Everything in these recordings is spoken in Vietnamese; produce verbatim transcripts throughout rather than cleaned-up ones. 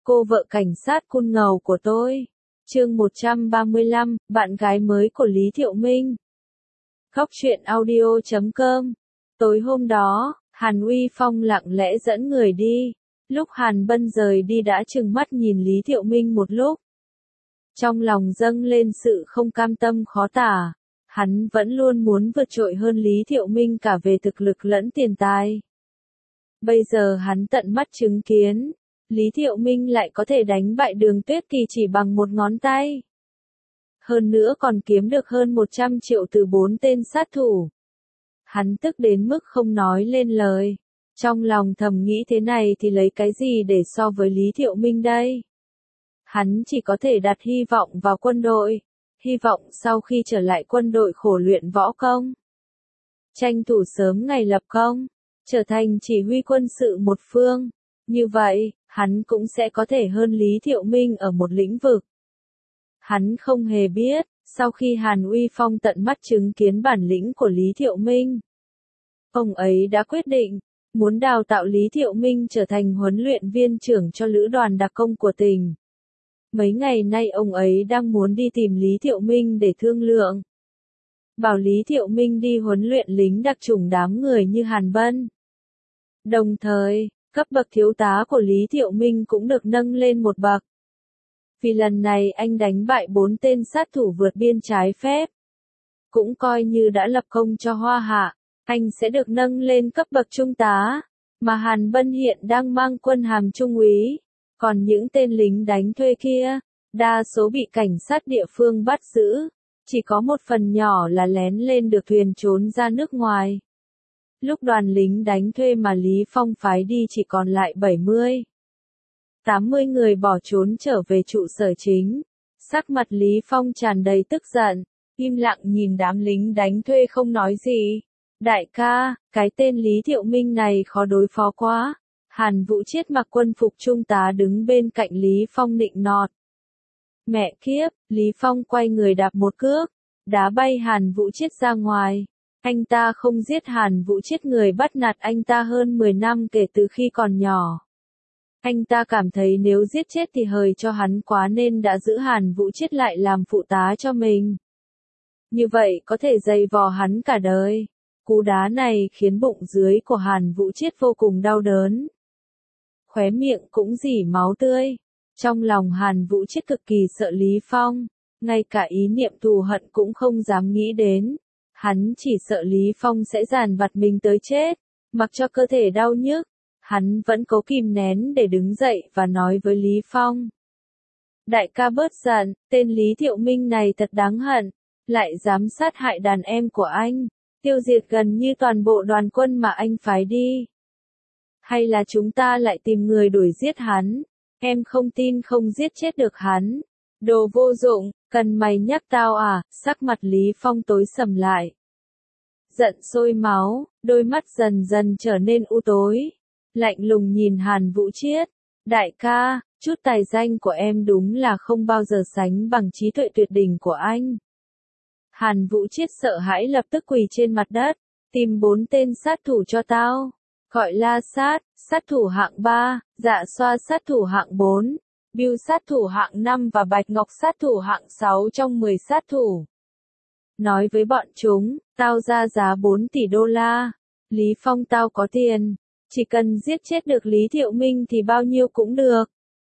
Cô vợ cảnh sát cun ngầu của tôi. Chương một trăm ba mươi lăm, bạn gái mới của Lý Thiệu Minh. Góc truyện audio chấm com. Tối hôm đó, Hàn Uy Phong lặng lẽ dẫn người đi. Lúc Hàn Bân rời đi đã trừng mắt nhìn Lý Thiệu Minh một lúc. Trong lòng dâng lên sự không cam tâm khó tả. Hắn vẫn luôn muốn vượt trội hơn Lý Thiệu Minh cả về thực lực lẫn tiền tài. Bây giờ hắn tận mắt chứng kiến, Lý Thiệu Minh lại có thể đánh bại Đường Tuyết Kỳ chỉ bằng một ngón tay. Hơn nữa còn kiếm được hơn một trăm triệu từ bốn tên sát thủ. Hắn tức đến mức không nói lên lời. Trong lòng thầm nghĩ thế này thì lấy cái gì để so với Lý Thiệu Minh đây? Hắn chỉ có thể đặt hy vọng vào quân đội. Hy vọng sau khi trở lại quân đội khổ luyện võ công. Tranh thủ sớm ngày lập công. Trở thành chỉ huy quân sự một phương. Như vậy, hắn cũng sẽ có thể hơn Lý Thiệu Minh ở một lĩnh vực. Hắn không hề biết, sau khi Hàn Uy Phong tận mắt chứng kiến bản lĩnh của Lý Thiệu Minh, ông ấy đã quyết định, muốn đào tạo Lý Thiệu Minh trở thành huấn luyện viên trưởng cho lữ đoàn đặc công của tỉnh. Mấy ngày nay ông ấy đang muốn đi tìm Lý Thiệu Minh để thương lượng. Bảo Lý Thiệu Minh đi huấn luyện lính đặc chủng đám người như Hàn Bân. Đồng thời, cấp bậc thiếu tá của Lý Thiệu Minh cũng được nâng lên một bậc. Vì lần này anh đánh bại bốn tên sát thủ vượt biên trái phép. Cũng coi như đã lập công cho Hoa Hạ, anh sẽ được nâng lên cấp bậc trung tá, mà Hàn Bân hiện đang mang quân hàm trung úy. Còn những tên lính đánh thuê kia, đa số bị cảnh sát địa phương bắt giữ, chỉ có một phần nhỏ là lén lên được thuyền trốn ra nước ngoài. Lúc đoàn lính đánh thuê mà Lý Phong phái đi chỉ còn lại bảy mươi, tám mươi người bỏ trốn trở về trụ sở chính. Sắc mặt Lý Phong tràn đầy tức giận, im lặng nhìn đám lính đánh thuê không nói gì. Đại ca, cái tên Lý Thiệu Minh này khó đối phó quá. Hàn Vũ Chiết mặc quân phục trung tá đứng bên cạnh Lý Phong nịnh nọt. Mẹ kiếp, Lý Phong quay người đạp một cước, đá bay Hàn Vũ Chiết ra ngoài. Anh ta không giết Hàn Vũ Chiết, người bắt nạt anh ta hơn mười năm kể từ khi còn nhỏ. Anh ta cảm thấy nếu giết chết thì hời cho hắn quá nên đã giữ Hàn Vũ Chiết lại làm phụ tá cho mình. Như vậy có thể dày vò hắn cả đời. Cú đá này khiến bụng dưới của Hàn Vũ Chiết vô cùng đau đớn. Khóe miệng cũng rỉ máu tươi. Trong lòng Hàn Vũ Chiết cực kỳ sợ Lý Phong, ngay cả ý niệm thù hận cũng không dám nghĩ đến. Hắn chỉ sợ Lý Phong sẽ dàn vặt mình tới chết, mặc cho cơ thể đau nhức. Hắn vẫn cố kìm nén để đứng dậy và nói với Lý Phong. Đại ca bớt giận, tên Lý Thiệu Minh này thật đáng hận, lại dám sát hại đàn em của anh, tiêu diệt gần như toàn bộ đoàn quân mà anh phái đi. Hay là chúng ta lại tìm người đuổi giết hắn, em không tin không giết chết được hắn. Đồ vô dụng, cần mày nhắc tao à? Sắc mặt Lý Phong tối sầm lại. Giận sôi máu, đôi mắt dần dần trở nên u tối. Lạnh lùng nhìn Hàn Vũ Chiết. Đại ca, chút tài danh của em đúng là không bao giờ sánh bằng trí tuệ tuyệt đỉnh của anh. Hàn Vũ Chiết sợ hãi lập tức quỳ trên mặt đất. Tìm bốn tên sát thủ cho tao. Gọi La Sát, sát thủ hạng ba, Dạ Xoa sát thủ hạng bốn, Bill sát thủ hạng năm và Bạch Ngọc sát thủ hạng sáu trong mười sát thủ. Nói với bọn chúng, tao ra giá bốn tỷ đô la. Lý Phong, tao có tiền. Chỉ cần giết chết được Lý Thiệu Minh thì bao nhiêu cũng được.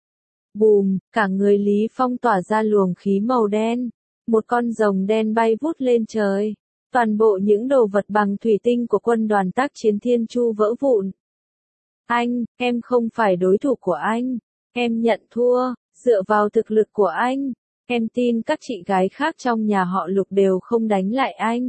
Bùm, cả người Lý Phong tỏa ra luồng khí màu đen. Một con rồng đen bay vút lên trời. Toàn bộ những đồ vật bằng thủy tinh của quân đoàn tác chiến Thiên Chu vỡ vụn. Anh, em không phải đối thủ của anh. Em nhận thua, dựa vào thực lực của anh. Em tin các chị gái khác trong nhà họ Lục đều không đánh lại anh.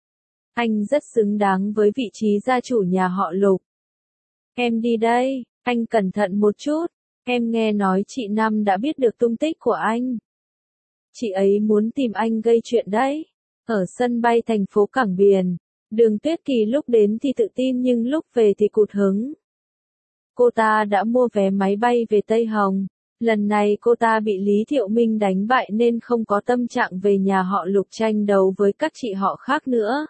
Anh rất xứng đáng với vị trí gia chủ nhà họ Lục. Em đi đây, anh cẩn thận một chút. Em nghe nói chị Năm đã biết được tung tích của anh. Chị ấy muốn tìm anh gây chuyện đấy. Ở sân bay thành phố Cảng Biển, Đường Tuyết Kỳ lúc đến thì tự tin nhưng lúc về thì cụt hứng. Cô ta đã mua vé máy bay về Tây Hồng. Lần này cô ta bị Lý Thiệu Minh đánh bại nên không có tâm trạng về nhà họ Lục tranh đấu với các chị họ khác nữa.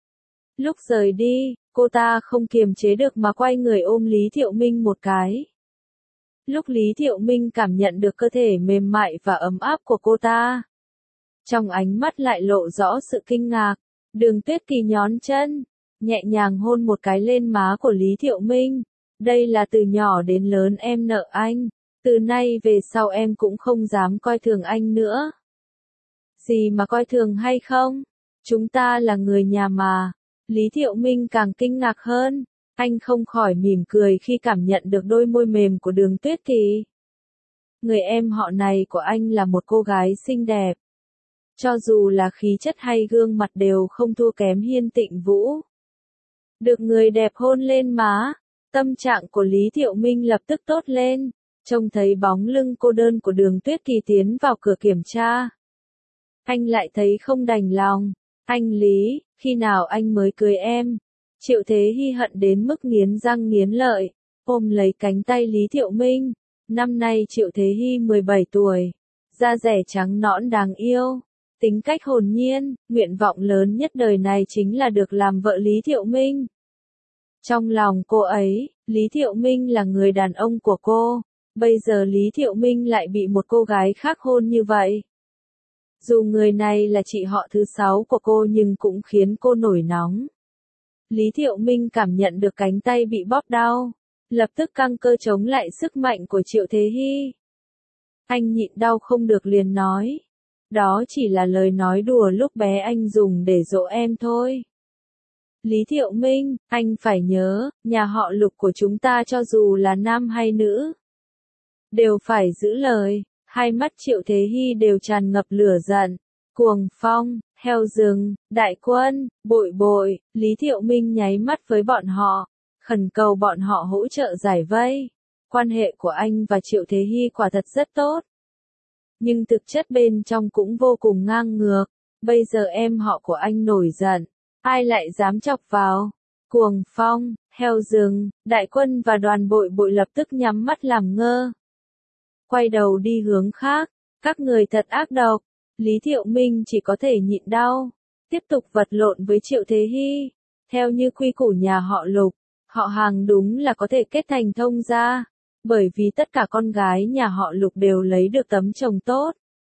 Lúc rời đi, cô ta không kiềm chế được mà quay người ôm Lý Thiệu Minh một cái. Lúc Lý Thiệu Minh cảm nhận được cơ thể mềm mại và ấm áp của cô ta, trong ánh mắt lại lộ rõ sự kinh ngạc. Đường Tuyết Kỳ nhón chân, nhẹ nhàng hôn một cái lên má của Lý Thiệu Minh. Đây là từ nhỏ đến lớn em nợ anh. Từ nay về sau em cũng không dám coi thường anh nữa. Gì mà coi thường hay không? Chúng ta là người nhà mà. Lý Thiệu Minh càng kinh ngạc hơn. Anh không khỏi mỉm cười khi cảm nhận được đôi môi mềm của Đường Tuyết Kỳ. Người em họ này của anh là một cô gái xinh đẹp. Cho dù là khí chất hay gương mặt đều không thua kém Hiên Tịnh Vũ. Được người đẹp hôn lên má, tâm trạng của Lý Thiệu Minh lập tức tốt lên. Trông thấy bóng lưng cô đơn của Đường Tuyết Kỳ tiến vào cửa kiểm tra, anh lại thấy không đành lòng. Anh Lý, khi nào anh mới cưới em? Triệu Thế Hy hận đến mức nghiến răng nghiến lợi, ôm lấy cánh tay Lý Thiệu Minh. Năm nay Triệu Thế Hy mười bảy tuổi, da rẻ trắng nõn đáng yêu, tính cách hồn nhiên, nguyện vọng lớn nhất đời này chính là được làm vợ Lý Thiệu Minh. Trong lòng cô ấy, Lý Thiệu Minh là người đàn ông của cô. Bây giờ Lý Thiệu Minh lại bị một cô gái khác hôn như vậy. Dù người này là chị họ thứ sáu của cô nhưng cũng khiến cô nổi nóng. Lý Thiệu Minh cảm nhận được cánh tay bị bóp đau, lập tức căng cơ chống lại sức mạnh của Triệu Thế Hy. Anh nhịn đau không được liền nói. Đó chỉ là lời nói đùa lúc bé anh dùng để dỗ em thôi. Lý Thiệu Minh, anh phải nhớ, nhà họ Lục của chúng ta cho dù là nam hay nữ, đều phải giữ lời. Hai mắt Triệu Thế Hy đều tràn ngập lửa giận. Cuồng Phong, Heo Rừng, Đại Quân, Bội Bội, Lý Thiệu Minh nháy mắt với bọn họ, khẩn cầu bọn họ hỗ trợ giải vây. Quan hệ của anh và Triệu Thế Hy quả thật rất tốt, nhưng thực chất bên trong cũng vô cùng ngang ngược. Bây giờ em họ của anh nổi giận, ai lại dám chọc vào? Cuồng Phong, Heo Rừng, Đại Quân và Đoàn Bội Bội lập tức nhắm mắt làm ngơ, quay đầu đi hướng khác. Các người thật ác độc. Lý Thiệu Minh chỉ có thể nhịn đau, tiếp tục vật lộn với Triệu Thế Hy. Theo như quy củ nhà họ Lục, họ hàng đúng là có thể kết thành thông gia, bởi vì tất cả con gái nhà họ Lục đều lấy được tấm chồng tốt,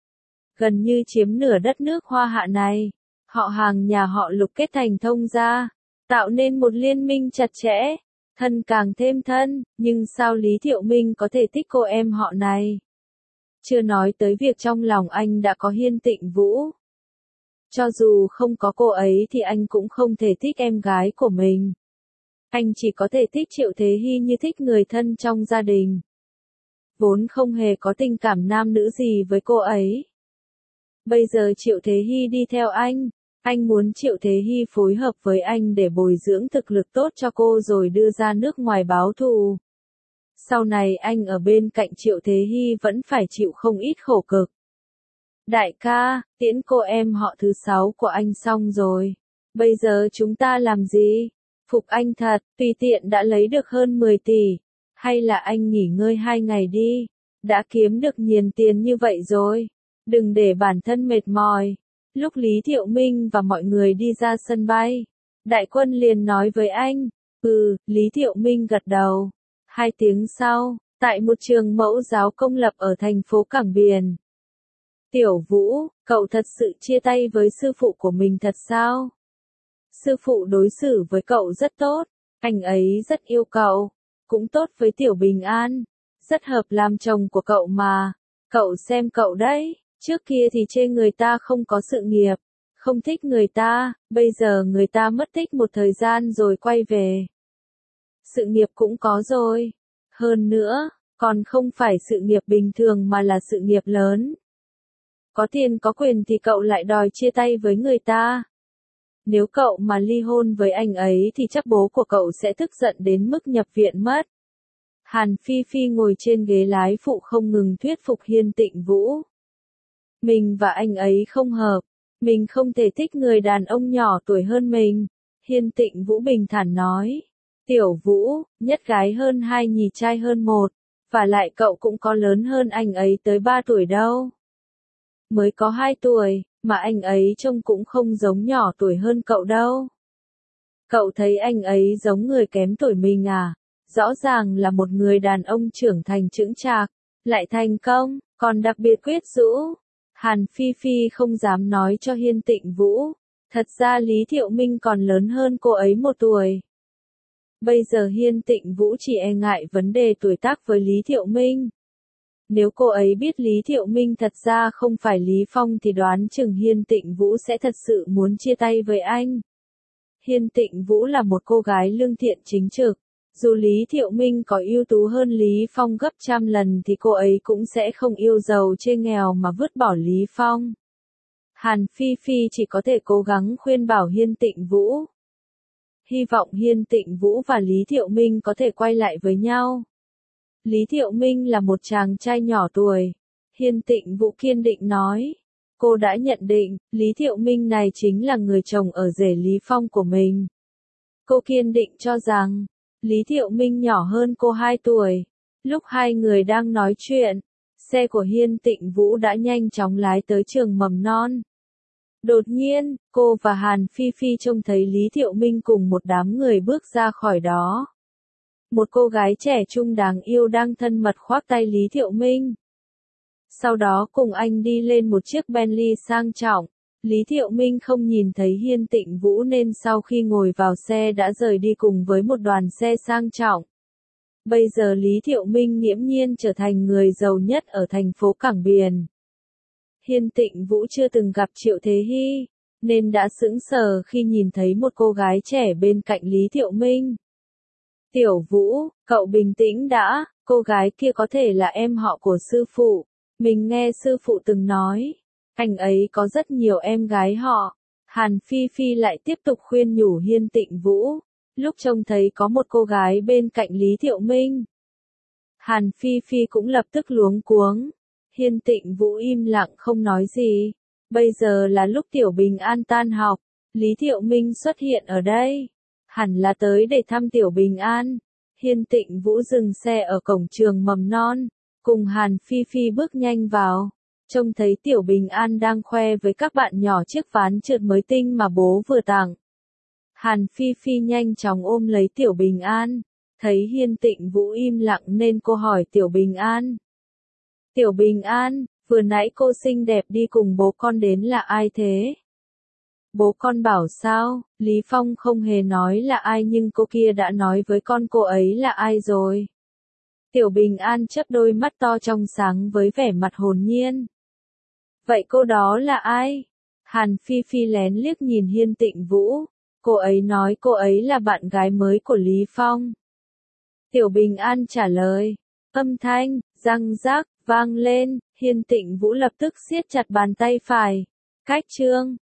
gần như chiếm nửa đất nước Hoa Hạ này. Họ hàng nhà họ Lục kết thành thông gia, tạo nên một liên minh chặt chẽ, thân càng thêm thân. Nhưng sao Lý Thiệu Minh có thể thích cô em họ này? Chưa nói tới việc trong lòng anh đã có Hiên Tịnh Vũ. Cho dù không có cô ấy thì anh cũng không thể thích em gái của mình. Anh chỉ có thể thích Triệu Thế Hy như thích người thân trong gia đình, vốn không hề có tình cảm nam nữ gì với cô ấy. Bây giờ Triệu Thế Hy đi theo anh, anh muốn Triệu Thế Hy phối hợp với anh để bồi dưỡng thực lực tốt cho cô rồi đưa ra nước ngoài báo thù. Sau này anh ở bên cạnh Triệu Thế Hy vẫn phải chịu không ít khổ cực. Đại ca, tiễn cô em họ thứ sáu của anh xong rồi. Bây giờ chúng ta làm gì? Phục anh thật, tùy tiện đã lấy được hơn mười tỷ. Hay là anh nghỉ ngơi hai ngày đi? Đã kiếm được nhiều tiền như vậy rồi. Đừng để bản thân mệt mỏi. Lúc Lý Thiệu Minh và mọi người đi ra sân bay, Đại Quân liền nói với anh. Ừ, Lý Thiệu Minh gật đầu. Hai tiếng sau, tại một trường mẫu giáo công lập ở thành phố Cảng Biển. Tiểu Vũ, cậu thật sự chia tay với sư phụ của mình thật sao? Sư phụ đối xử với cậu rất tốt, anh ấy rất yêu cậu, cũng tốt với Tiểu Bình An, rất hợp làm chồng của cậu mà. Cậu xem cậu đấy, trước kia thì chê người ta không có sự nghiệp, không thích người ta, bây giờ người ta mất tích một thời gian rồi quay về. Sự nghiệp cũng có rồi. Hơn nữa, còn không phải sự nghiệp bình thường mà là sự nghiệp lớn. Có tiền có quyền thì cậu lại đòi chia tay với người ta. Nếu cậu mà ly hôn với anh ấy thì chắc bố của cậu sẽ tức giận đến mức nhập viện mất. Hàn Phi Phi ngồi trên ghế lái phụ không ngừng thuyết phục Hiên Tịnh Vũ. Mình và anh ấy không hợp. Mình không thể thích người đàn ông nhỏ tuổi hơn mình. Hiên Tịnh Vũ bình thản nói. Tiểu Vũ, nhất gái hơn hai nhì trai hơn một. Và lại cậu cũng có lớn hơn anh ấy tới ba tuổi đâu. Mới có hai tuổi, mà anh ấy trông cũng không giống nhỏ tuổi hơn cậu đâu. Cậu thấy anh ấy giống người kém tuổi mình à? Rõ ràng là một người đàn ông trưởng thành chững chạc, lại thành công, còn đặc biệt quyết rũ. Hàn Phi Phi không dám nói cho Hiên Tịnh Vũ, thật ra Lý Thiệu Minh còn lớn hơn cô ấy một tuổi. Bây giờ Hiên Tịnh Vũ chỉ e ngại vấn đề tuổi tác với Lý Thiệu Minh. Nếu cô ấy biết Lý Thiệu Minh thật ra không phải Lý Phong thì đoán chừng Hiên Tịnh Vũ sẽ thật sự muốn chia tay với anh. Hiên Tịnh Vũ là một cô gái lương thiện chính trực. Dù Lý Thiệu Minh có ưu tú hơn Lý Phong gấp trăm lần thì cô ấy cũng sẽ không yêu giàu chê nghèo mà vứt bỏ Lý Phong. Hàn Phi Phi chỉ có thể cố gắng khuyên bảo Hiên Tịnh Vũ. Hy vọng Hiên Tịnh Vũ và Lý Thiệu Minh có thể quay lại với nhau. Lý Thiệu Minh là một chàng trai nhỏ tuổi. Hiên Tịnh Vũ kiên định nói. Cô đã nhận định, Lý Thiệu Minh này chính là người chồng ở rể Lý Phong của mình. Cô kiên định cho rằng, Lý Thiệu Minh nhỏ hơn cô hai tuổi. Lúc hai người đang nói chuyện, xe của Hiên Tịnh Vũ đã nhanh chóng lái tới trường mầm non. Đột nhiên, cô và Hàn Phi Phi trông thấy Lý Thiệu Minh cùng một đám người bước ra khỏi đó. Một cô gái trẻ trung đáng yêu đang thân mật khoác tay Lý Thiệu Minh. Sau đó cùng anh đi lên một chiếc Bentley sang trọng. Lý Thiệu Minh không nhìn thấy Hiên Tịnh Vũ nên sau khi ngồi vào xe đã rời đi cùng với một đoàn xe sang trọng. Bây giờ Lý Thiệu Minh nghiễm nhiên trở thành người giàu nhất ở thành phố Cảng Biển. Hiên Tịnh Vũ chưa từng gặp Triệu Thế Hy, nên đã sững sờ khi nhìn thấy một cô gái trẻ bên cạnh Lý Thiệu Minh. Tiểu Vũ, cậu bình tĩnh đã, cô gái kia có thể là em họ của sư phụ. Mình nghe sư phụ từng nói, anh ấy có rất nhiều em gái họ. Hàn Phi Phi lại tiếp tục khuyên nhủ Hiên Tịnh Vũ, lúc trông thấy có một cô gái bên cạnh Lý Thiệu Minh. Hàn Phi Phi cũng lập tức luống cuống. Hiên Tịnh Vũ im lặng không nói gì. Bây giờ là lúc Tiểu Bình An tan học, Lý Thiệu Minh xuất hiện ở đây. Hẳn là tới để thăm Tiểu Bình An. Hiên Tịnh Vũ dừng xe ở cổng trường mầm non, cùng Hàn Phi Phi bước nhanh vào. Trông thấy Tiểu Bình An đang khoe với các bạn nhỏ chiếc ván trượt mới tinh mà bố vừa tặng. Hàn Phi Phi nhanh chóng ôm lấy Tiểu Bình An. Thấy Hiên Tịnh Vũ im lặng nên cô hỏi Tiểu Bình An. Tiểu Bình An, vừa nãy cô xinh đẹp đi cùng bố con đến là ai thế? Bố con bảo sao, Lý Phong không hề nói là ai nhưng cô kia đã nói với con cô ấy là ai rồi. Tiểu Bình An chớp đôi mắt to trong sáng với vẻ mặt hồn nhiên. Vậy cô đó là ai? Hàn Phi Phi lén liếc nhìn Hiên Tịnh Vũ. Cô ấy nói cô ấy là bạn gái mới của Lý Phong. Tiểu Bình An trả lời. Âm thanh, răng rác, vang lên, Hiên Tịnh Vũ lập tức siết chặt bàn tay phải. Cách chương.